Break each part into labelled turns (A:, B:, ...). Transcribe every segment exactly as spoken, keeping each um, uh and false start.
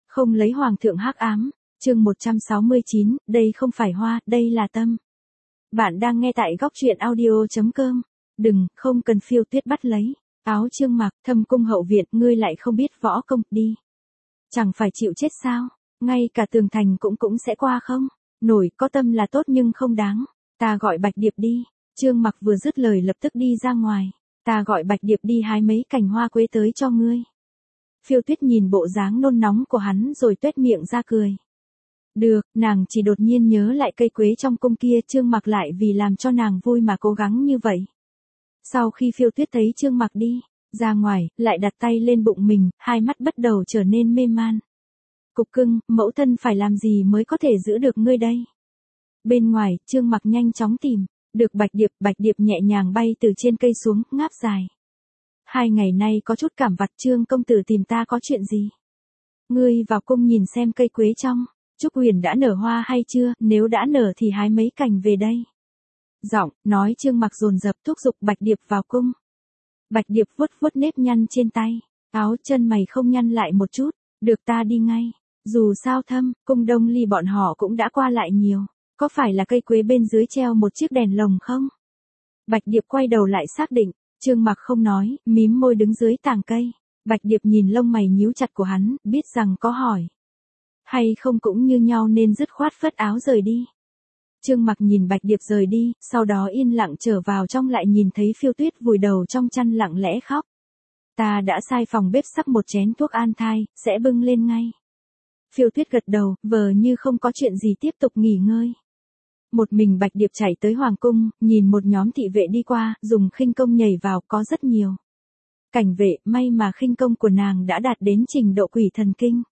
A: Không lấy hoàng thượng hắc ám, chương một trăm sáu mươi chín, đây không phải hoa, đây là tâm. Bạn đang nghe tại góc truyện audio chấm com. Đừng, không cần Phiêu Tuyết bắt lấy. Áo Chương Mặc, Thâm cung hậu viện, ngươi lại không biết võ công, đi. Chẳng phải chịu chết sao, ngay cả tường thành cũng cũng sẽ qua không? Nổi, có tâm là tốt nhưng không đáng. Ta gọi Bạch Điệp đi. Chương Mặc vừa dứt lời lập tức đi ra ngoài. Ta gọi Bạch Điệp đi hái mấy cành hoa quế tới cho ngươi. Phiêu Tuyết nhìn bộ dáng nôn nóng của hắn rồi tuét miệng ra cười. Được, nàng chỉ đột nhiên nhớ lại cây quế trong cung kia, Chương Mặc lại vì làm cho nàng vui mà cố gắng như vậy. Sau khi Phiêu Tuyết thấy Chương Mặc đi ra ngoài, lại đặt tay lên bụng mình, hai mắt bắt đầu trở nên mê man. Cục cưng, mẫu thân phải làm gì mới có thể giữ được ngươi đây? Bên ngoài, Chương Mặc nhanh chóng tìm được Bạch Điệp, Bạch Điệp nhẹ nhàng bay từ trên cây xuống, ngáp dài. Hai ngày nay có chút cảm vặt, Trương công tử tìm ta có chuyện gì? Ngươi vào cung nhìn xem cây quế trong Trúc Huyền đã nở hoa hay chưa, nếu đã nở thì hái mấy cành về đây. Giọng nói Chương Mặc dồn dập thúc giục Bạch Điệp vào cung. Bạch Điệp vuốt vuốt nếp nhăn trên tay, áo chân mày không nhăn lại một chút. Được, ta đi ngay. Dù sao Thâm cung Đông Ly bọn họ cũng đã qua lại nhiều. Có phải là cây quế bên dưới treo một chiếc đèn lồng không? Bạch Điệp quay đầu lại xác định. Chương Mặc không nói, mím môi đứng dưới tàng cây. Bạch Điệp nhìn lông mày nhíu chặt của hắn, biết rằng có hỏi hay không cũng như nhau nên dứt khoát phất áo rời đi. Chương Mặc nhìn Bạch Điệp rời đi, sau đó yên lặng trở vào trong, lại nhìn thấy Phiêu Tuyết vùi đầu trong chăn lặng lẽ khóc. Ta đã sai phòng bếp sắc một chén thuốc an thai, sẽ bưng lên ngay. Phiêu Tuyết gật đầu, vờ như không có chuyện gì tiếp tục nghỉ ngơi. Một mình Bạch Điệp chạy tới hoàng cung, nhìn một nhóm thị vệ đi qua, dùng khinh công nhảy vào, có rất nhiều cảnh vệ, may mà khinh công của nàng đã đạt đến trình độ quỷ thần kinh.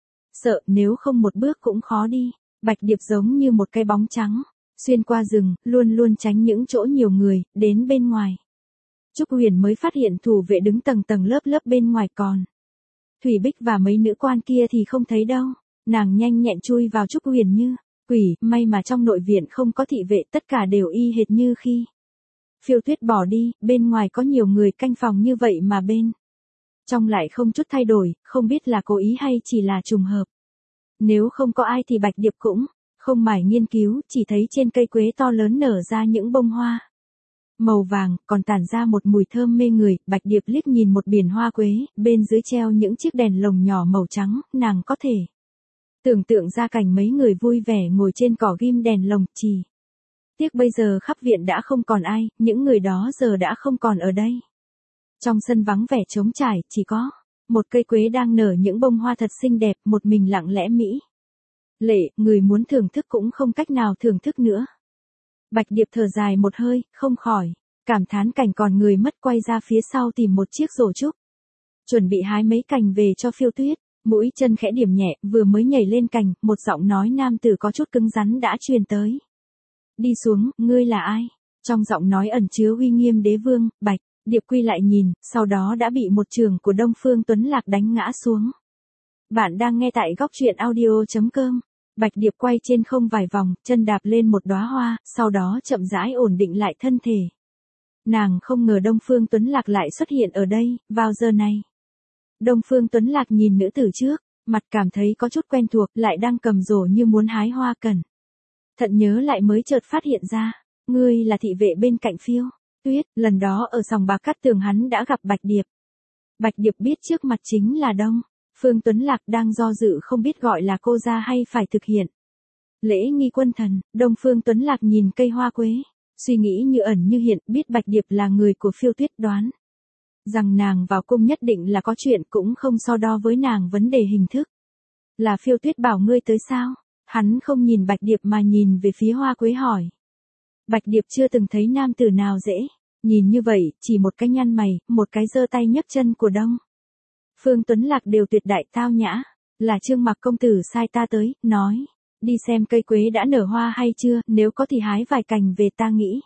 A: Sợ nếu không một bước cũng khó đi. Bạch Điệp giống như một cái bóng trắng, xuyên qua rừng, luôn luôn tránh những chỗ nhiều người, đến bên ngoài. Trúc Huyền mới phát hiện thủ vệ đứng tầng tầng lớp lớp bên ngoài, còn Thủy Bích và mấy nữ quan kia thì không thấy đâu. Nàng nhanh nhẹn chui vào Trúc Huyền như quỷ, may mà trong nội viện không có thị vệ, tất cả đều y hệt như khi Phiêu Tuyết bỏ đi, bên ngoài có nhiều người canh phòng như vậy mà bên trong lại không chút thay đổi, không biết là cố ý hay chỉ là trùng hợp. Nếu không có ai thì Bạch Điệp cũng không mải nghiên cứu, chỉ thấy trên cây quế to lớn nở ra những bông hoa màu vàng, còn tản ra một mùi thơm mê người. Bạch Điệp liếc nhìn một biển hoa quế, bên dưới treo những chiếc đèn lồng nhỏ màu trắng, nàng có thể tưởng tượng ra cảnh mấy người vui vẻ ngồi trên cỏ ghim đèn lồng. Chỉ tiếc bây giờ khắp viện đã không còn ai, những người đó giờ đã không còn ở đây. Trong sân vắng vẻ trống trải, chỉ có một cây quế đang nở những bông hoa thật xinh đẹp, một mình lặng lẽ mỹ lệ, người muốn thưởng thức cũng không cách nào thưởng thức nữa. Bạch Điệp thở dài một hơi, không khỏi cảm thán cảnh còn người mất, quay ra phía sau tìm một chiếc rổ trúc, chuẩn bị hái mấy cành về cho Phiêu Tuyết. Mũi chân khẽ điểm nhẹ, vừa mới nhảy lên cành, một giọng nói nam tử có chút cứng rắn đã truyền tới. Đi xuống, ngươi là ai? Trong giọng nói ẩn chứa uy nghiêm đế vương. Bạch Điệp quy lại nhìn, sau đó đã bị một chưởng của Đông Phương Tuấn Lạc đánh ngã xuống. Bạn đang nghe tại góc truyện audio chấm com. Bạch Điệp quay trên không vài vòng, chân đạp lên một đóa hoa, sau đó chậm rãi ổn định lại thân thể. Nàng không ngờ Đông Phương Tuấn Lạc lại xuất hiện ở đây, vào giờ này. Đông Phương Tuấn Lạc nhìn nữ tử trước, mặt cảm thấy có chút quen thuộc, lại đang cầm rổ như muốn hái hoa, cẩn thận nhớ lại mới chợt phát hiện ra, ngươi là thị vệ bên cạnh Phiêu Tuyết, lần đó ở sòng bạc Cát Tường hắn đã gặp Bạch Điệp. Bạch Điệp biết trước mặt chính là Đông Phương Tuấn Lạc, đang do dự không biết gọi là cô ra hay phải thực hiện lễ nghi quân thần. Đông Phương Tuấn Lạc nhìn cây hoa quế, suy nghĩ như ẩn như hiện, biết Bạch Điệp là người của Phiêu Tuyết, đoán rằng nàng vào cung nhất định là có chuyện, cũng không so đo với nàng vấn đề hình thức. Là Phiêu Tuyết bảo ngươi tới sao? Hắn không nhìn Bạch Điệp mà nhìn về phía hoa quế hỏi. Bạch Điệp chưa từng thấy nam tử nào dễ nhìn như vậy, chỉ một cái nhăn mày, một cái giơ tay nhấc chân của Đông Phương Tuấn Lạc đều tuyệt đại tao nhã. Là Chương Mặc công tử sai ta tới, nói đi xem cây quế đã nở hoa hay chưa, nếu có thì hái vài cành về, ta nghĩ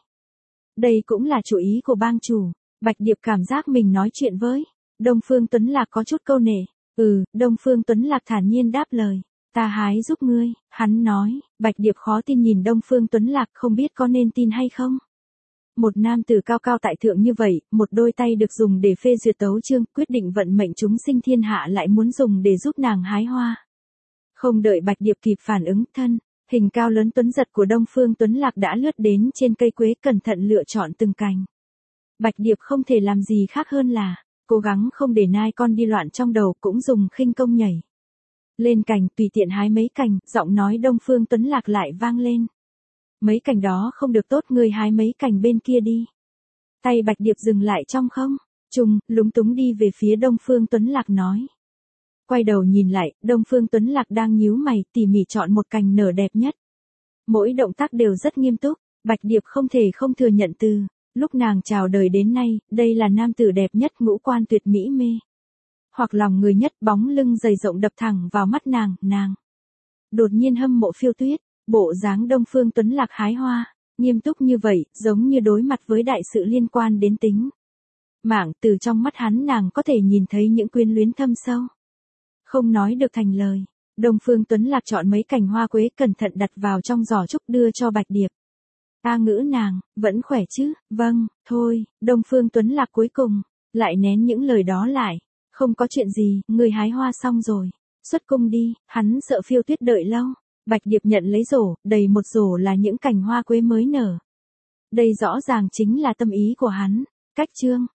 A: đây cũng là chủ ý của bang chủ. Bạch Điệp cảm giác mình nói chuyện với Đông Phương Tuấn Lạc có chút câu nệ. Ừ, Đông Phương Tuấn Lạc thản nhiên đáp lời. Ta hái giúp ngươi, hắn nói. Bạch Điệp khó tin nhìn Đông Phương Tuấn Lạc, không biết có nên tin hay không. Một nam tử cao cao tại thượng như vậy, một đôi tay được dùng để phê duyệt tấu chương, quyết định vận mệnh chúng sinh thiên hạ, lại muốn dùng để giúp nàng hái hoa. Không đợi Bạch Điệp kịp phản ứng, thân hình cao lớn tuấn giật của Đông Phương Tuấn Lạc đã lướt đến trên cây quế, cẩn thận lựa chọn từng cành. Bạch Điệp không thể làm gì khác hơn là cố gắng không để nai con đi loạn trong đầu, cũng dùng khinh công nhảy lên cành, tùy tiện hái mấy cành. Giọng nói Đông Phương Tuấn Lạc lại vang lên. Mấy cành đó không được tốt, ngươi hái mấy cành bên kia đi. Tay Bạch Điệp dừng lại trong không trung, lúng túng đi về phía Đông Phương Tuấn Lạc nói. Quay đầu nhìn lại, Đông Phương Tuấn Lạc đang nhíu mày, tỉ mỉ chọn một cành nở đẹp nhất. Mỗi động tác đều rất nghiêm túc, Bạch Điệp không thể không thừa nhận từ lúc nàng chào đời đến nay, đây là nam tử đẹp nhất, ngũ quan tuyệt mỹ mê hoặc lòng người nhất, bóng lưng dày rộng đập thẳng vào mắt nàng, nàng đột nhiên hâm mộ Phiêu Tuyết. Bộ dáng Đông Phương Tuấn Lạc hái hoa, nghiêm túc như vậy, giống như đối mặt với đại sự liên quan đến tính mạng. Từ trong mắt hắn nàng có thể nhìn thấy những quyến luyến thâm sâu, không nói được thành lời. Đông Phương Tuấn Lạc chọn mấy cành hoa quế, cẩn thận đặt vào trong giỏ trúc đưa cho Bạch Điệp. A ngữ nàng, vẫn khỏe chứ? Vâng, thôi. Đông Phương Tuấn Lạc cuối cùng lại nén những lời đó lại. Không có chuyện gì, người hái hoa xong rồi, xuất cung đi. Hắn sợ Phiêu Tuyết đợi lâu. Bạch Điệp nhận lấy rổ, đầy một rổ là những cành hoa quế mới nở. Đây rõ ràng chính là tâm ý của hắn. Cách chương